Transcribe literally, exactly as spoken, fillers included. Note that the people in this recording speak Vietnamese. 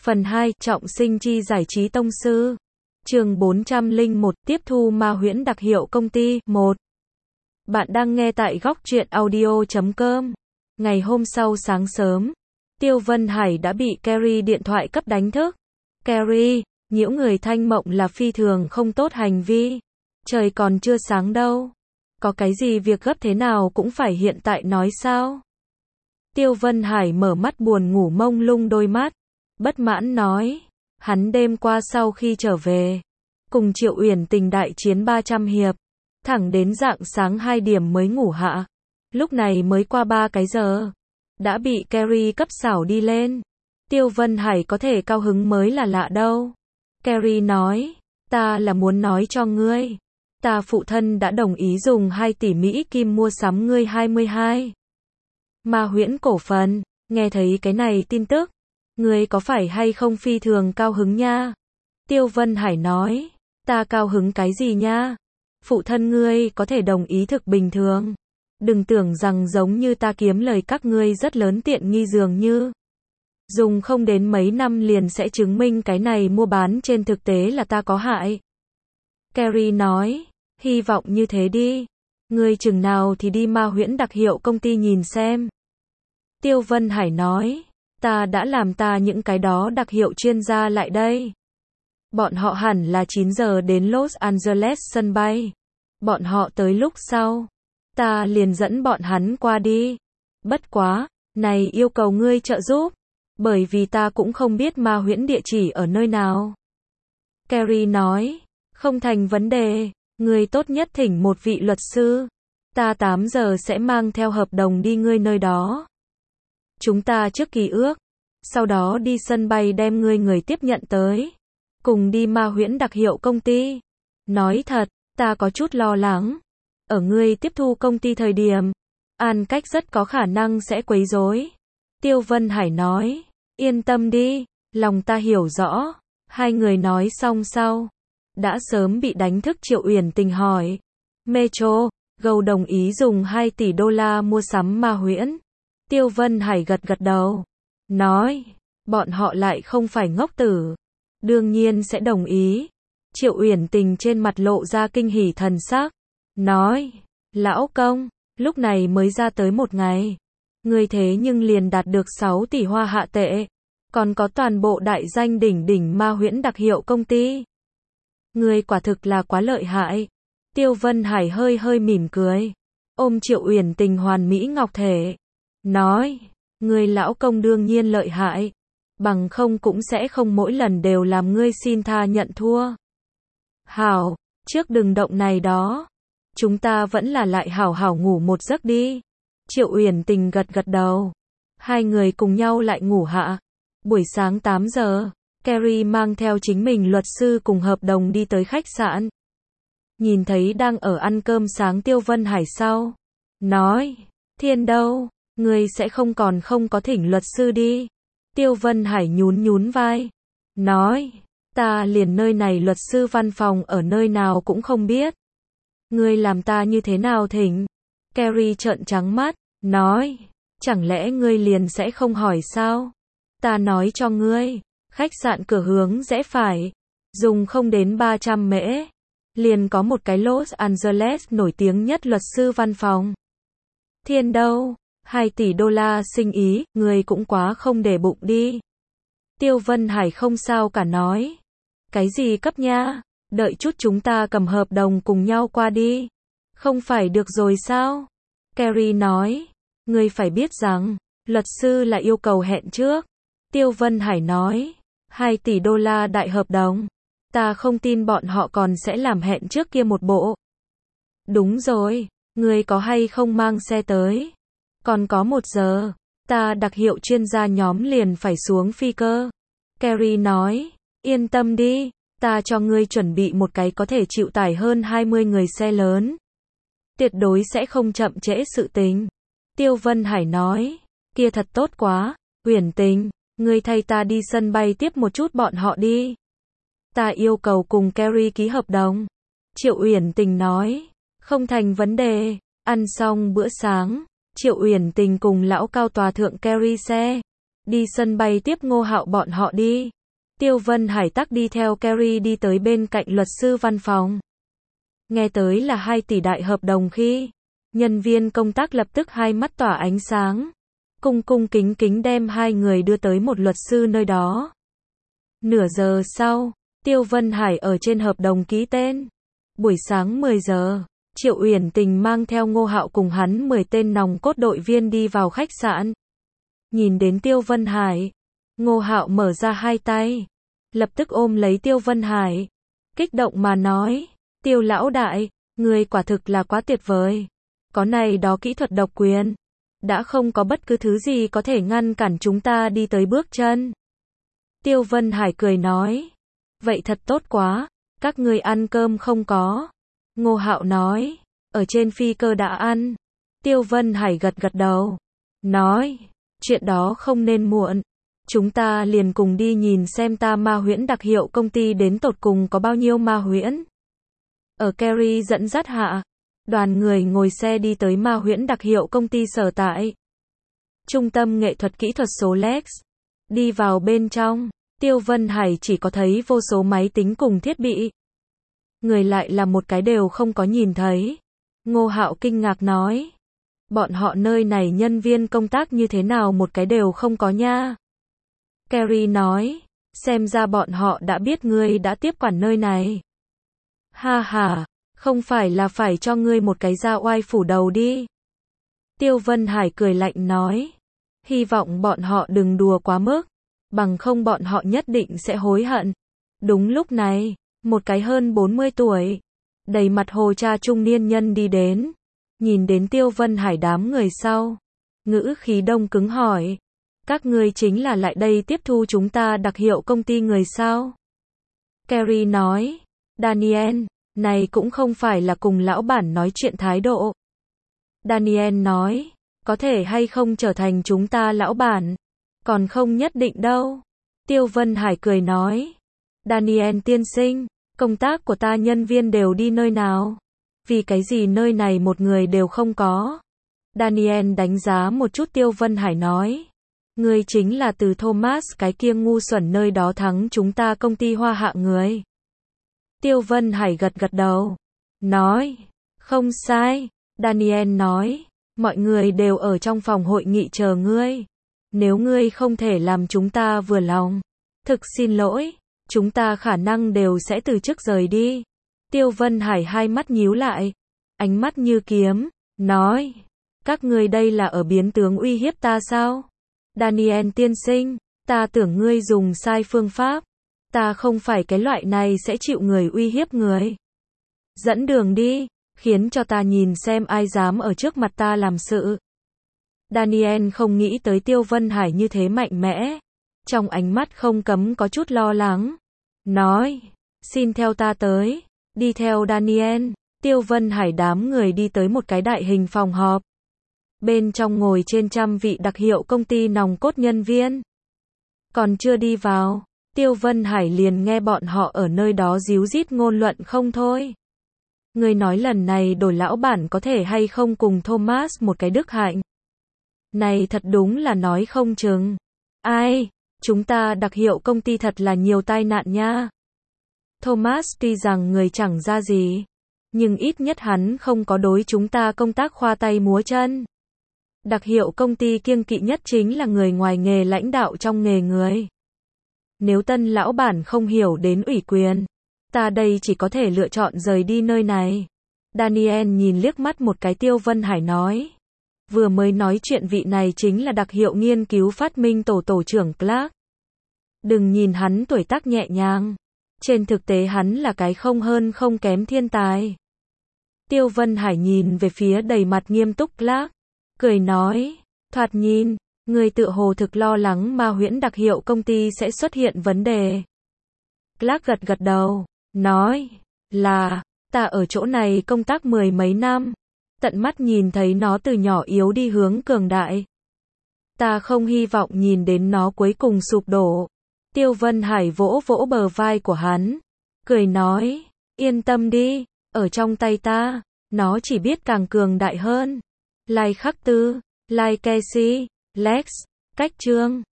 Phần hai, trọng sinh chi giải trí tông sư. Chương bốn trăm lẻ một, tiếp thu ma huyễn đặc hiệu công ty. một. Bạn đang nghe tại góc truyện audio chấm com. Ngày hôm sau sáng sớm, Tiêu Vân Hải đã bị Carrie điện thoại cấp đánh thức. Carrie, nhiễu người thanh mộng là phi thường không tốt hành vi. Trời còn chưa sáng đâu. Có cái gì việc gấp thế nào cũng phải hiện tại nói sao? Tiêu Vân Hải mở mắt buồn ngủ mông lung đôi mắt. Bất mãn nói. Hắn đêm qua sau khi trở về, cùng Triệu Uyển Tình đại chiến ba trăm hiệp. Thẳng đến rạng sáng hai điểm mới ngủ hạ. Lúc này mới qua ba cái giờ. Đã bị Carrie cấp xảo đi lên. Tiêu Vân Hải có thể cao hứng mới là lạ đâu. Carrie nói. Ta là muốn nói cho ngươi. Ta phụ thân đã đồng ý dùng hai tỷ Mỹ Kim mua sắm ngươi hai mươi hai. Ma huyễn cổ phần. Nghe thấy cái này tin tức. Ngươi có phải hay không phi thường cao hứng nha? Tiêu Vân Hải nói. Ta cao hứng cái gì nha? Phụ thân ngươi có thể đồng ý thực bình thường. Đừng tưởng rằng giống như ta kiếm lời các ngươi rất lớn tiện nghi dường như. Dùng không đến mấy năm liền sẽ chứng minh cái này mua bán trên thực tế là ta có hại. Carrie nói. Hy vọng như thế đi. Ngươi chừng nào thì đi ma huyễn đặc hiệu công ty nhìn xem. Tiêu Vân Hải nói. Ta đã làm ta những cái đó đặc hiệu chuyên gia lại đây. Bọn họ hẳn là chín giờ đến Los Angeles sân bay. Bọn họ tới lúc sau. Ta liền dẫn bọn hắn qua đi. Bất quá, này yêu cầu ngươi trợ giúp. Bởi vì ta cũng không biết ma huyễn địa chỉ ở nơi nào. Carrie nói. Không thành vấn đề. Ngươi tốt nhất thỉnh một vị luật sư. Ta tám giờ sẽ mang theo hợp đồng đi ngươi nơi đó. Chúng ta trước kỳ ước. Sau đó đi sân bay đem ngươi người tiếp nhận tới. Cùng đi ma huyễn đặc hiệu công ty. Nói thật, ta có chút lo lắng. Ở ngươi tiếp thu công ty thời điểm, An Cách rất có khả năng sẽ quấy rối. Tiêu Vân Hải nói. Yên tâm đi, lòng ta hiểu rõ. Hai người nói xong sau. Đã sớm bị đánh thức Triệu Uyển Tình hỏi. Metro, Go đồng ý dùng hai tỷ đô la mua sắm ma huyễn. Tiêu Vân Hải gật gật đầu. Nói. Bọn họ lại không phải ngốc tử. Đương nhiên sẽ đồng ý. Triệu Uyển Tình trên mặt lộ ra kinh hỉ thần sắc. Nói. Lão công, lúc này mới ra tới một ngày. Ngươi thế nhưng liền đạt được sáu tỷ hoa hạ tệ. Còn có toàn bộ đại danh đỉnh đỉnh ma huyễn đặc hiệu công ty. Ngươi quả thực là quá lợi hại. Tiêu Vân Hải hơi hơi mỉm cười. Ôm Triệu Uyển Tình hoàn mỹ ngọc thể. Nói. Ngươi lão công đương nhiên lợi hại. Bằng không cũng sẽ không mỗi lần đều làm ngươi xin tha nhận thua. Hảo, trước đừng động này đó. Chúng ta vẫn là lại hảo hảo ngủ một giấc đi. Triệu Uyển Tình gật gật đầu. Hai người cùng nhau lại ngủ hạ. Buổi sáng tám giờ, Carrie mang theo chính mình luật sư cùng hợp đồng đi tới khách sạn. Nhìn thấy đang ở ăn cơm sáng Tiêu Vân Hải sau. Nói. Thiên đâu, ngươi sẽ không còn không có thỉnh luật sư đi. Tiêu Vân Hải nhún nhún vai. Nói. Ta liền nơi này luật sư văn phòng ở nơi nào cũng không biết. Ngươi làm ta như thế nào thỉnh? Carrie trợn trắng mắt. Nói. Chẳng lẽ ngươi liền sẽ không hỏi sao? Ta nói cho ngươi. Khách sạn cửa hướng rẽ phải. Dùng không đến ba trăm mễ. Liền có một cái Los Angeles nổi tiếng nhất luật sư văn phòng. Thiên đâu? hai tỷ đô la sinh ý, người cũng quá không để bụng đi. Tiêu Vân Hải không sao cả nói. Cái gì cấp nha? Đợi chút chúng ta cầm hợp đồng cùng nhau qua đi. Không phải được rồi sao? Carrie nói. Ngươi phải biết rằng, luật sư là yêu cầu hẹn trước. Tiêu Vân Hải nói. hai tỷ đô la đại hợp đồng. Ta không tin bọn họ còn sẽ làm hẹn trước kia một bộ. Đúng rồi, ngươi có hay không mang xe tới? Còn có một giờ, ta đặc hiệu chuyên gia nhóm liền phải xuống phi cơ. Carrie nói, yên tâm đi, ta cho ngươi chuẩn bị một cái có thể chịu tải hơn hai mươi người xe lớn. Tuyệt đối sẽ không chậm trễ sự tình. Tiêu Vân Hải nói, kia thật tốt quá, Uyển Tình, ngươi thay ta đi sân bay tiếp một chút bọn họ đi. Ta yêu cầu cùng Carrie ký hợp đồng. Triệu Uyển Tình nói, không thành vấn đề. Ăn xong bữa sáng, Triệu Uyển Tình cùng lão cao tòa thượng Carrie xe. Đi sân bay tiếp Ngô Hạo bọn họ đi. Tiêu Vân Hải tắc đi theo Carrie đi tới bên cạnh luật sư văn phòng. Nghe tới là hai tỷ đại hợp đồng khi, nhân viên công tác lập tức hai mắt tỏa ánh sáng. Cung cung kính kính đem hai người đưa tới một luật sư nơi đó. Nửa giờ sau, Tiêu Vân Hải ở trên hợp đồng ký tên. Buổi sáng mười giờ, Triệu Uyển Tình mang theo Ngô Hạo cùng hắn mười tên nòng cốt đội viên đi vào khách sạn. Nhìn đến Tiêu Vân Hải, Ngô Hạo mở ra hai tay, lập tức ôm lấy Tiêu Vân Hải, kích động mà nói, Tiêu lão đại, người quả thực là quá tuyệt vời. Có này đó kỹ thuật độc quyền, đã không có bất cứ thứ gì có thể ngăn cản chúng ta đi tới bước chân. Tiêu Vân Hải cười nói, vậy thật tốt quá, các ngươi ăn cơm không có? Ngô Hạo nói, ở trên phi cơ đã ăn. Tiêu Vân Hải gật gật đầu, nói, chuyện đó không nên muộn. Chúng ta liền cùng đi nhìn xem ta ma huyễn đặc hiệu công ty đến tột cùng có bao nhiêu ma huyễn. Ở Carrie dẫn dắt hạ, đoàn người ngồi xe đi tới ma huyễn đặc hiệu công ty sở tại Trung tâm nghệ thuật kỹ thuật số Lex. Đi vào bên trong, Tiêu Vân Hải chỉ có thấy vô số máy tính cùng thiết bị. Người lại là một cái đều không có nhìn thấy. Ngô Hạo kinh ngạc nói, bọn họ nơi này nhân viên công tác như thế nào một cái đều không có nha. Carrie nói, xem ra bọn họ đã biết ngươi đã tiếp quản nơi này. Ha ha, không phải là phải cho ngươi một cái da oai phủ đầu đi. Tiêu Vân Hải cười lạnh nói, hy vọng bọn họ đừng đùa quá mức, bằng không bọn họ nhất định sẽ hối hận. Đúng lúc này, một cái hơn bốn mươi tuổi, đầy mặt hồ cha trung niên nhân đi đến, nhìn đến Tiêu Vân Hải đám người sau, ngữ khí đông cứng hỏi, các ngươi chính là lại đây tiếp thu chúng ta đặc hiệu công ty người sao? Carrie nói, Daniel, này cũng không phải là cùng lão bản nói chuyện thái độ. Daniel nói, có thể hay không trở thành chúng ta lão bản, còn không nhất định đâu. Tiêu Vân Hải cười nói, Daniel tiên sinh, công tác của ta nhân viên đều đi nơi nào? Vì cái gì nơi này một người đều không có? Daniel đánh giá một chút Tiêu Vân Hải nói, ngươi chính là từ Thomas cái kia ngu xuẩn nơi đó thắng chúng ta công ty hoa hạ người. Tiêu Vân Hải gật gật đầu, nói, không sai. Daniel nói, mọi người đều ở trong phòng hội nghị chờ ngươi. Nếu ngươi không thể làm chúng ta vừa lòng, thực xin lỗi, chúng ta khả năng đều sẽ từ chức rời đi. Tiêu Vân Hải hai mắt nhíu lại, ánh mắt như kiếm, nói, các ngươi đây là ở biến tướng uy hiếp ta sao? Daniel tiên sinh, ta tưởng ngươi dùng sai phương pháp. Ta không phải cái loại này sẽ chịu người uy hiếp người. Dẫn đường đi, khiến cho ta nhìn xem ai dám ở trước mặt ta làm sự. Daniel không nghĩ tới Tiêu Vân Hải như thế mạnh mẽ. Trong ánh mắt không cấm có chút lo lắng. Nói, xin theo ta tới. Đi theo Daniel, Tiêu Vân Hải đám người đi tới một cái đại hình phòng họp. Bên trong ngồi trên trăm vị đặc hiệu công ty nòng cốt nhân viên. Còn chưa đi vào, Tiêu Vân Hải liền nghe bọn họ ở nơi đó díu dít ngôn luận không thôi. Người nói lần này đổi lão bản có thể hay không cùng Thomas một cái đức hạnh. Này thật đúng là nói không chừng. Ai, chúng ta đặc hiệu công ty thật là nhiều tai nạn nha. Thomas tuy rằng người chẳng ra gì, nhưng ít nhất hắn không có đối chúng ta công tác khoa tay múa chân. Đặc hiệu công ty kiêng kỵ nhất chính là người ngoài nghề lãnh đạo trong nghề người. Nếu tân lão bản không hiểu đến ủy quyền, ta đây chỉ có thể lựa chọn rời đi nơi này. Daniel nhìn liếc mắt một cái Tiêu Vân Hải nói. Vừa mới nói chuyện vị này chính là đặc hiệu nghiên cứu phát minh tổ tổ trưởng Clark. Đừng nhìn hắn tuổi tác nhẹ nhàng. Trên thực tế hắn là cái không hơn không kém thiên tài. Tiêu Vân Hải nhìn về phía đầy mặt nghiêm túc Clark. Cười nói, thoạt nhìn, người tự hồ thực lo lắng ma huyễn đặc hiệu công ty sẽ xuất hiện vấn đề. Clark gật gật đầu, nói, là, ta ở chỗ này công tác mười mấy năm, tận mắt nhìn thấy nó từ nhỏ yếu đi hướng cường đại. Ta không hy vọng nhìn đến nó cuối cùng sụp đổ. Tiêu Vân Hải vỗ vỗ bờ vai của hắn, cười nói, yên tâm đi, ở trong tay ta, nó chỉ biết càng cường đại hơn. Lai Khắc Tư, Lai Casey, Lex, Cách Trương.